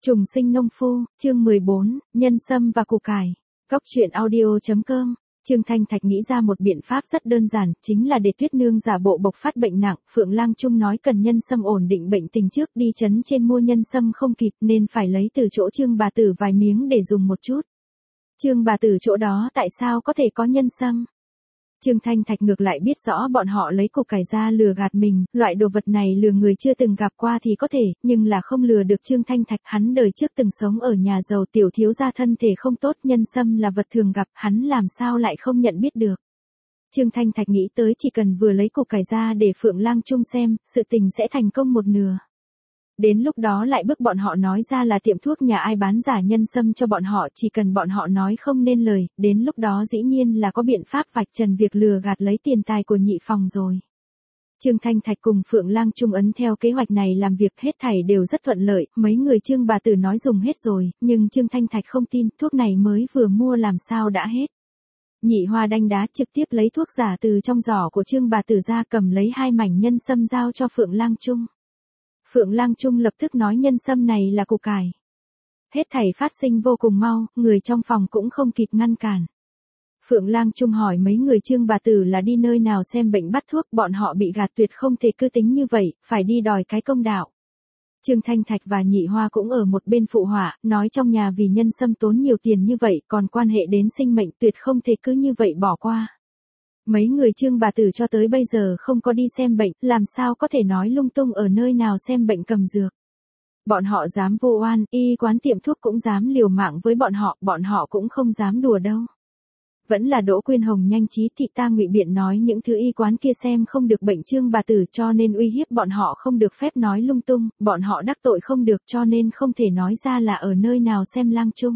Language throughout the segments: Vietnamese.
Trùng sinh nông phu, chương 14, nhân sâm và củ cải. Góc truyện audio.com. Trương Thanh Thạch nghĩ ra một biện pháp rất đơn giản, chính là để Tuyết Nương giả bộ bộc phát bệnh nặng. Phượng Lang Trung nói cần nhân sâm ổn định bệnh tình trước, đi trấn trên mua nhân sâm không kịp nên phải lấy từ chỗ Trương bà tử vài miếng để dùng một chút. Trương bà tử chỗ đó tại sao có thể có nhân sâm? Trương Thanh Thạch ngược lại biết rõ bọn họ lấy củ cải ra lừa gạt mình, loại đồ vật này lừa người chưa từng gặp qua thì có thể, nhưng là không lừa được Trương Thanh Thạch, hắn đời trước từng sống ở nhà giàu tiểu thiếu gia thân thể không tốt, nhân sâm là vật thường gặp, hắn làm sao lại không nhận biết được. Trương Thanh Thạch nghĩ tới chỉ cần vừa lấy củ cải ra để Phượng Lang Trung xem, sự tình sẽ thành công một nửa. Đến lúc đó lại bức bọn họ nói ra là tiệm thuốc nhà ai bán giả nhân sâm cho bọn họ, chỉ cần bọn họ nói không nên lời, đến lúc đó dĩ nhiên là có biện pháp vạch trần việc lừa gạt lấy tiền tài của nhị phòng rồi. Trương Thanh Thạch cùng Phượng Lang Trung ấn theo kế hoạch này làm việc, hết thảy đều rất thuận lợi, mấy người Trương bà tử nói dùng hết rồi, nhưng Trương Thanh Thạch không tin, thuốc này mới vừa mua làm sao đã hết. Nhị Hoa đanh đá trực tiếp lấy thuốc giả từ trong giỏ của Trương bà tử ra, cầm lấy 2 mảnh nhân sâm giao cho Phượng Lang Trung. Phượng Lang Trung lập tức nói nhân sâm này là củ cải. Hết thảy phát sinh vô cùng mau, người trong phòng cũng không kịp ngăn cản. Phượng Lang Trung hỏi mấy người Trương bà tử là đi nơi nào xem bệnh bắt thuốc, bọn họ bị gạt tuyệt không thể cứ tính như vậy, phải đi đòi cái công đạo. Trương Thanh Thạch và Nhị Hoa cũng ở một bên phụ họa, nói trong nhà vì nhân sâm tốn nhiều tiền như vậy, còn quan hệ đến sinh mệnh tuyệt không thể cứ như vậy bỏ qua. Mấy người Trương bà tử cho tới bây giờ không có đi xem bệnh, làm sao có thể nói lung tung ở nơi nào xem bệnh cầm dược. Bọn họ dám vô oan, y quán tiệm thuốc cũng dám liều mạng với bọn họ cũng không dám đùa đâu. Vẫn là Đỗ Quyên Hồng nhanh trí thị ta ngụy biện nói những thứ y quán kia xem không được bệnh Trương bà tử cho nên uy hiếp bọn họ không được phép nói lung tung, bọn họ đắc tội không được cho nên không thể nói ra là ở nơi nào xem Lang Trung.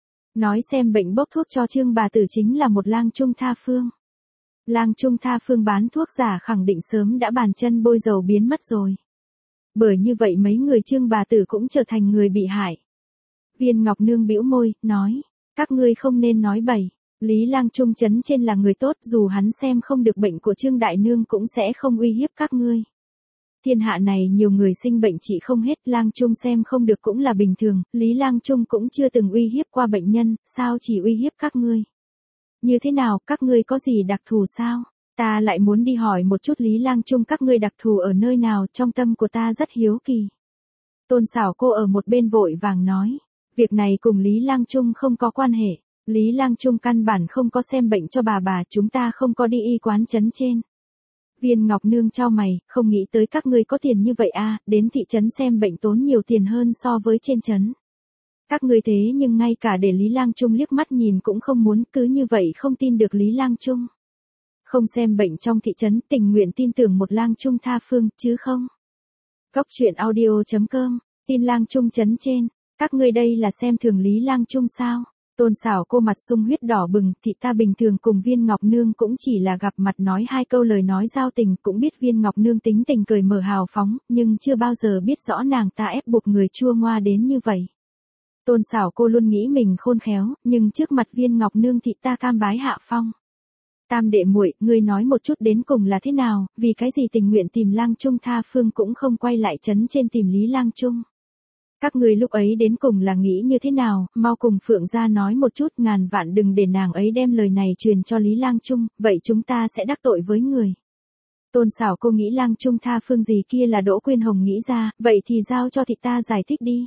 Nói xem bệnh bốc thuốc cho Trương bà tử chính là một Lang Trung tha phương. Lang Trung tha phương bán thuốc giả khẳng định sớm đã bàn chân bôi dầu biến mất rồi. Bởi như vậy mấy người Trương bà tử cũng trở thành người bị hại. Viên Ngọc Nương bĩu môi, nói, các ngươi không nên nói bậy. Lý Lang Trung trấn trên là người tốt, dù hắn xem không được bệnh của Trương Đại Nương cũng sẽ không uy hiếp các ngươi. Thiên hạ này nhiều người sinh bệnh trị không hết, Lang Trung xem không được cũng là bình thường, Lý Lang Trung cũng chưa từng uy hiếp qua bệnh nhân, sao chỉ uy hiếp các ngươi? Như thế nào, các ngươi có gì đặc thù sao? Ta lại muốn đi hỏi một chút Lý Lang Trung các ngươi đặc thù ở nơi nào, trong tâm của ta rất hiếu kỳ. Tôn Xảo cô ở một bên vội vàng nói, việc này cùng Lý Lang Trung không có quan hệ. Lý Lang Trung căn bản không có xem bệnh cho bà, chúng ta không có đi y quán trấn trên. Viên Ngọc Nương chau mày, không nghĩ tới các ngươi có tiền như vậy à, đến thị trấn xem bệnh tốn nhiều tiền hơn so với trên trấn. Các ngươi thế nhưng ngay cả để Lý Lang Trung liếc mắt nhìn cũng không muốn, cứ như vậy không tin được Lý Lang Trung. Không xem bệnh trong thị trấn, tình nguyện tin tưởng một Lang Trung tha phương, chứ không. Góc truyện audio.com, tin Lang Trung trấn trên, các ngươi đây là xem thường Lý Lang Trung sao? Tôn Xảo cô mặt sung huyết đỏ bừng, thị ta bình thường cùng Viên Ngọc Nương cũng chỉ là gặp mặt nói 2 câu lời nói giao tình, cũng biết Viên Ngọc Nương tính tình cười mở hào phóng, nhưng chưa bao giờ biết rõ nàng ta ép buộc người chua ngoa đến như vậy. Tôn Xảo cô luôn nghĩ mình khôn khéo, nhưng trước mặt Viên Ngọc Nương thị ta cam bái hạ phong. Tam đệ muội, ngươi nói một chút đến cùng là thế nào, vì cái gì tình nguyện tìm Lang Trung tha phương cũng không quay lại trấn trên tìm Lý Lang Trung. Các ngươi lúc ấy đến cùng là nghĩ như thế nào, mau cùng Phượng gia nói một chút, ngàn vạn đừng để nàng ấy đem lời này truyền cho Lý Lang Trung, vậy chúng ta sẽ đắc tội với người. Tôn Xảo cô nghĩ Lang Trung tha phương gì kia là Đỗ Quyên Hồng nghĩ ra, vậy thì giao cho thị ta giải thích đi.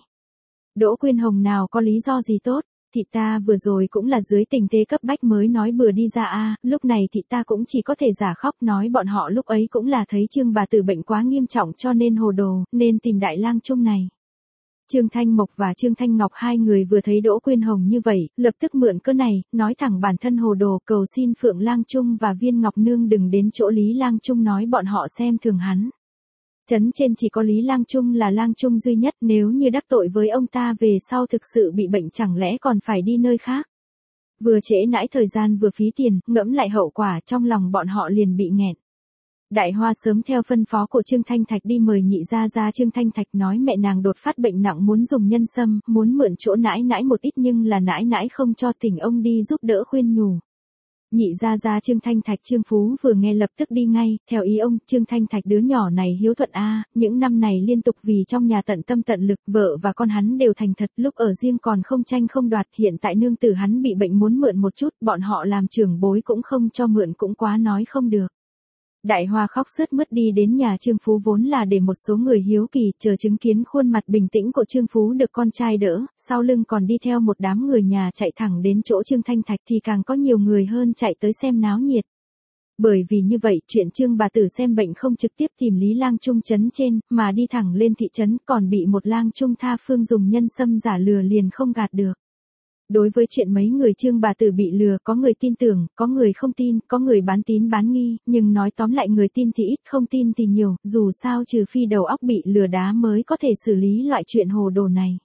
Đỗ Quyên Hồng nào có lý do gì tốt, thị ta vừa rồi cũng là dưới tình thế cấp bách mới nói bừa đi ra a, lúc này thị ta cũng chỉ có thể giả khóc nói bọn họ lúc ấy cũng là thấy Trương bà tử bệnh quá nghiêm trọng cho nên hồ đồ, nên tìm Đại Lang Trung này. Trương Thanh Mộc và Trương Thanh Ngọc hai người vừa thấy Đỗ Quyên Hồng như vậy, lập tức mượn cớ này, nói thẳng bản thân hồ đồ, cầu xin Phượng Lang Trung và Viên Ngọc Nương đừng đến chỗ Lý Lang Trung nói bọn họ xem thường hắn. Trấn trên chỉ có Lý Lang Trung là Lang Trung duy nhất, nếu như đắc tội với ông ta về sau thực sự bị bệnh chẳng lẽ còn phải đi nơi khác. Vừa trễ nãi thời gian vừa phí tiền, ngẫm lại hậu quả trong lòng bọn họ liền bị nghẹn. Đại Hoa sớm theo phân phó của Trương Thanh Thạch đi mời nhị gia ra. Trương Thanh Thạch nói mẹ nàng đột phát bệnh nặng muốn dùng nhân sâm, muốn mượn chỗ nãi nãi một ít nhưng là nãi nãi không cho, thỉnh ông đi giúp đỡ khuyên nhủ. Nhị gia gia Trương Thanh Thạch Trương Phú vừa nghe lập tức đi ngay, theo ý ông, Trương Thanh Thạch đứa nhỏ này hiếu thuận a, những năm này liên tục vì trong nhà tận tâm tận lực, vợ và con hắn đều thành thật, lúc ở riêng còn không tranh không đoạt, hiện tại nương tử hắn bị bệnh muốn mượn một chút, bọn họ làm trưởng bối cũng không cho mượn cũng quá nói không được. Đại Hoa khóc sướt mướt đi đến nhà Trương Phú vốn là để một số người hiếu kỳ chờ chứng kiến khuôn mặt bình tĩnh của Trương Phú được con trai đỡ, sau lưng còn đi theo một đám người nhà chạy thẳng đến chỗ Trương Thanh Thạch thì càng có nhiều người hơn chạy tới xem náo nhiệt. Bởi vì như vậy, chuyện Trương bà tử xem bệnh không trực tiếp tìm Lý Lang Trung trấn trên, mà đi thẳng lên thị trấn, còn bị một Lang Trung tha phương dùng nhân sâm giả lừa liền không gạt được. Đối với chuyện mấy người Trương bà tử bị lừa, có người tin tưởng, có người không tin, có người bán tín bán nghi, nhưng nói tóm lại người tin thì ít, không tin thì nhiều, dù sao trừ phi đầu óc bị lừa đá mới có thể xử lý loại chuyện hồ đồ này.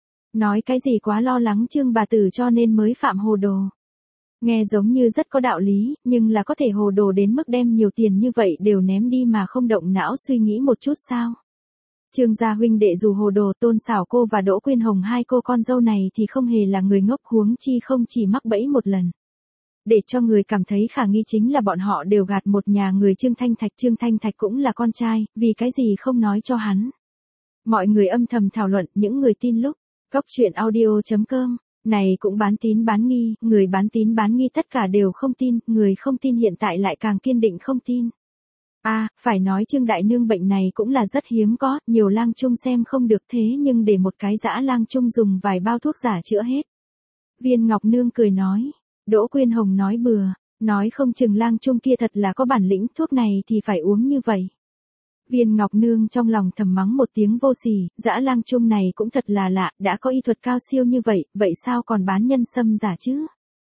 Nói cái gì quá lo lắng Trương bà tử cho nên mới phạm hồ đồ. Nghe giống như rất có đạo lý, nhưng là có thể hồ đồ đến mức đem nhiều tiền như vậy đều ném đi mà không động não suy nghĩ một chút sao? Trương gia huynh đệ dù hồ đồ, Tôn Xảo cô và Đỗ Quyên Hồng hai cô con dâu này thì không hề là người ngốc, huống chi không chỉ mắc bẫy một lần. Để cho người cảm thấy khả nghi chính là bọn họ đều gạt một nhà người Trương Thanh Thạch cũng là con trai, vì cái gì không nói cho hắn. Mọi người âm thầm thảo luận, những người tin lúc, Cóc truyện audio.com, này cũng bán tín bán nghi, người bán tín bán nghi tất cả đều không tin, người không tin hiện tại lại càng kiên định không tin. Phải nói Trương Đại Nương bệnh này cũng là rất hiếm có, nhiều lang trung xem không được thế nhưng để một cái dã lang trung dùng vài bao thuốc giả chữa hết. Viên Ngọc Nương cười nói, Đỗ Quyên Hồng nói bừa, nói không chừng lang trung kia thật là có bản lĩnh, thuốc này thì phải uống như vậy. Viên Ngọc Nương trong lòng thầm mắng một tiếng vô sỉ, dã lang trung này cũng thật là lạ, đã có y thuật cao siêu như vậy, vậy sao còn bán nhân sâm giả chứ?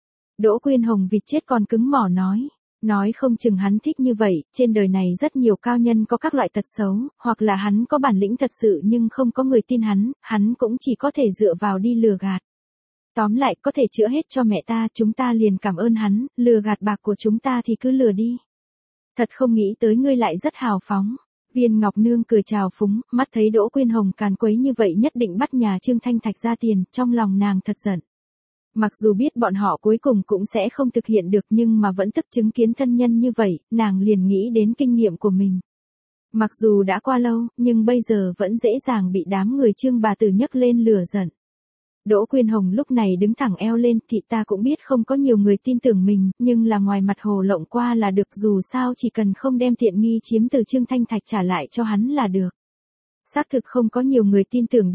Đỗ Quyên Hồng vịt chết còn cứng mỏ nói không chừng hắn thích như vậy, trên đời này rất nhiều cao nhân có các loại tật xấu, hoặc là hắn có bản lĩnh thật sự nhưng không có người tin hắn cũng chỉ có thể dựa vào đi lừa gạt. Tóm lại có thể chữa hết cho mẹ ta, chúng ta liền cảm ơn hắn, lừa gạt bạc của chúng ta thì cứ lừa đi. Thật không nghĩ tới ngươi lại rất hào phóng. Viên Ngọc Nương cười chào phúng, mắt thấy Đỗ Quyên Hồng càn quấy như vậy nhất định bắt nhà Trương Thanh Thạch ra tiền, trong lòng nàng thật giận. Mặc dù biết bọn họ cuối cùng cũng sẽ không thực hiện được nhưng mà vẫn tức chứng kiến thân nhân như vậy, nàng liền nghĩ đến kinh nghiệm của mình. Mặc dù đã qua lâu, nhưng bây giờ vẫn dễ dàng bị đám người Trương bà tử nhấc lên lửa giận. Đỗ Quyên Hồng lúc này đứng thẳng eo lên, thì ta cũng biết không có nhiều người tin tưởng mình, nhưng là ngoài mặt hồ lộng qua là được, dù sao chỉ cần không đem tiện nghi chiếm từ Trương Thanh Thạch trả lại cho hắn là được. Xác thực không có nhiều người tin tưởng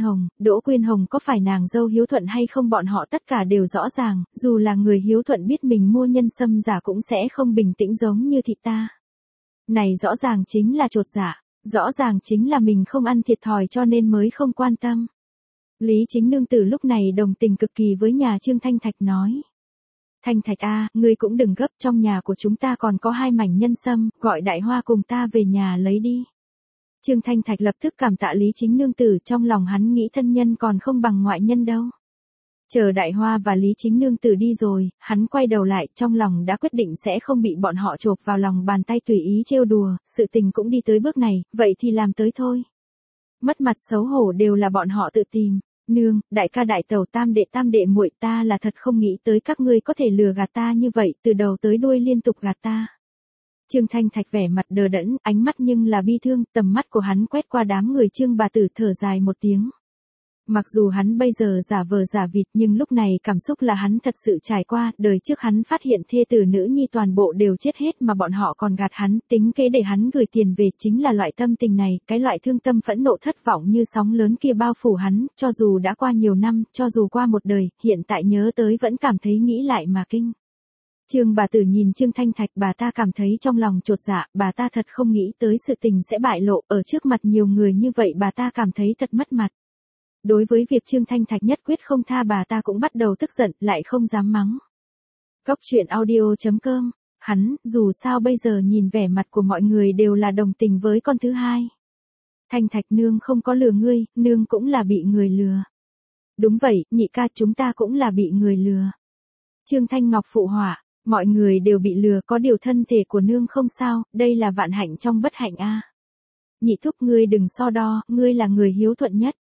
Đỗ Quyên Hồng có phải nàng dâu hiếu thuận hay không bọn họ tất cả đều rõ ràng, dù là người hiếu thuận biết mình mua nhân sâm giả cũng sẽ không bình tĩnh giống như thị ta. Này rõ ràng chính là chột dạ, rõ ràng chính là mình không ăn thiệt thòi cho nên mới không quan tâm. Lý Chính Nương từ lúc này đồng tình cực kỳ với nhà Trương Thanh Thạch nói. Thanh Thạch ngươi cũng đừng gấp, trong nhà của chúng ta còn có 2 mảnh nhân sâm, gọi Đại Hoa cùng ta về nhà lấy đi. Trương Thanh Thạch lập tức cảm tạ Lý Chính Nương tử, trong lòng hắn nghĩ thân nhân còn không bằng ngoại nhân đâu. Chờ Đại Hoa và Lý Chính Nương tử đi rồi, hắn quay đầu lại, trong lòng đã quyết định sẽ không bị bọn họ chộp vào lòng bàn tay tùy ý trêu đùa, sự tình cũng đi tới bước này, vậy thì làm tới thôi. Mất mặt xấu hổ đều là bọn họ tự tìm. Nương, đại ca đại tẩu tam đệ muội, ta là thật không nghĩ tới các ngươi có thể lừa gạt ta như vậy, từ đầu tới đuôi liên tục gạt ta. Trương Thanh Thạch vẻ mặt đờ đẫn, ánh mắt nhưng là bi thương, tầm mắt của hắn quét qua đám người Trương bà tử thở dài một tiếng. Mặc dù hắn bây giờ giả vờ giả vịt nhưng lúc này cảm xúc là hắn thật sự trải qua, đời trước hắn phát hiện thê tử nữ nhi toàn bộ đều chết hết mà bọn họ còn gạt hắn, tính kế để hắn gửi tiền về, chính là loại tâm tình này, cái loại thương tâm phẫn nộ thất vọng như sóng lớn kia bao phủ hắn, cho dù đã qua nhiều năm, cho dù qua một đời, hiện tại nhớ tới vẫn cảm thấy nghĩ lại mà kinh. Trương bà tử nhìn Trương Thanh Thạch, bà ta cảm thấy trong lòng chột dạ, bà ta thật không nghĩ tới sự tình sẽ bại lộ, ở trước mặt nhiều người như vậy bà ta cảm thấy thật mất mặt. Đối với việc Trương Thanh Thạch nhất quyết không tha bà ta cũng bắt đầu tức giận, lại không dám mắng. Cóc truyện audio.com, hắn, dù sao bây giờ nhìn vẻ mặt của mọi người đều là đồng tình với con thứ hai. Thanh Thạch nương không có lừa ngươi, nương cũng là bị người lừa. Đúng vậy, nhị ca chúng ta cũng là bị người lừa. Trương Thanh Ngọc phụ họa, mọi người đều bị lừa, có điều thân thể của nương không sao, đây là vạn hạnh trong bất hạnh a. Nhị thúc ngươi đừng so đo, ngươi là người hiếu thuận nhất.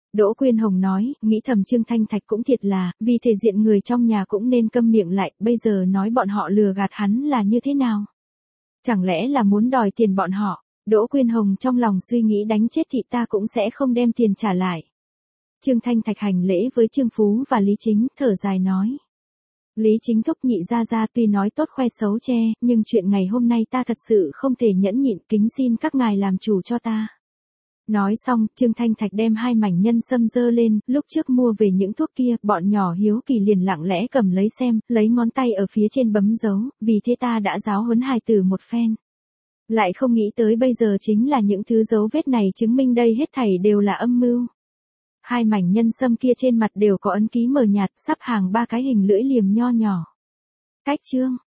Đỗ Quyên Hồng nói, nghĩ thầm Trương Thanh Thạch cũng thiệt là, vì thể diện người trong nhà cũng nên câm miệng lại, bây giờ nói bọn họ lừa gạt hắn là như thế nào? Chẳng lẽ là muốn đòi tiền bọn họ? Đỗ Quyên Hồng trong lòng suy nghĩ đánh chết thì ta cũng sẽ không đem tiền trả lại. Trương Thanh Thạch hành lễ với Trương Phú và Lý Chính, thở dài nói. Lý Chính thúc nhị ra tuy nói tốt khoe xấu che, nhưng chuyện ngày hôm nay ta thật sự không thể nhẫn nhịn, kính xin các ngài làm chủ cho ta. Nói xong, Trương Thanh Thạch đem 2 mảnh nhân sâm dơ lên, lúc trước mua về những thuốc kia, bọn nhỏ hiếu kỳ liền lặng lẽ cầm lấy xem, lấy ngón tay ở phía trên bấm dấu, vì thế ta đã giáo huấn hài tử một phen. Lại không nghĩ tới bây giờ chính là những thứ dấu vết này chứng minh đây hết thảy đều là âm mưu. 2 mảnh nhân sâm kia trên mặt đều có ấn ký mờ nhạt, sắp hàng 3 cái hình lưỡi liềm nho nhỏ. Cách chương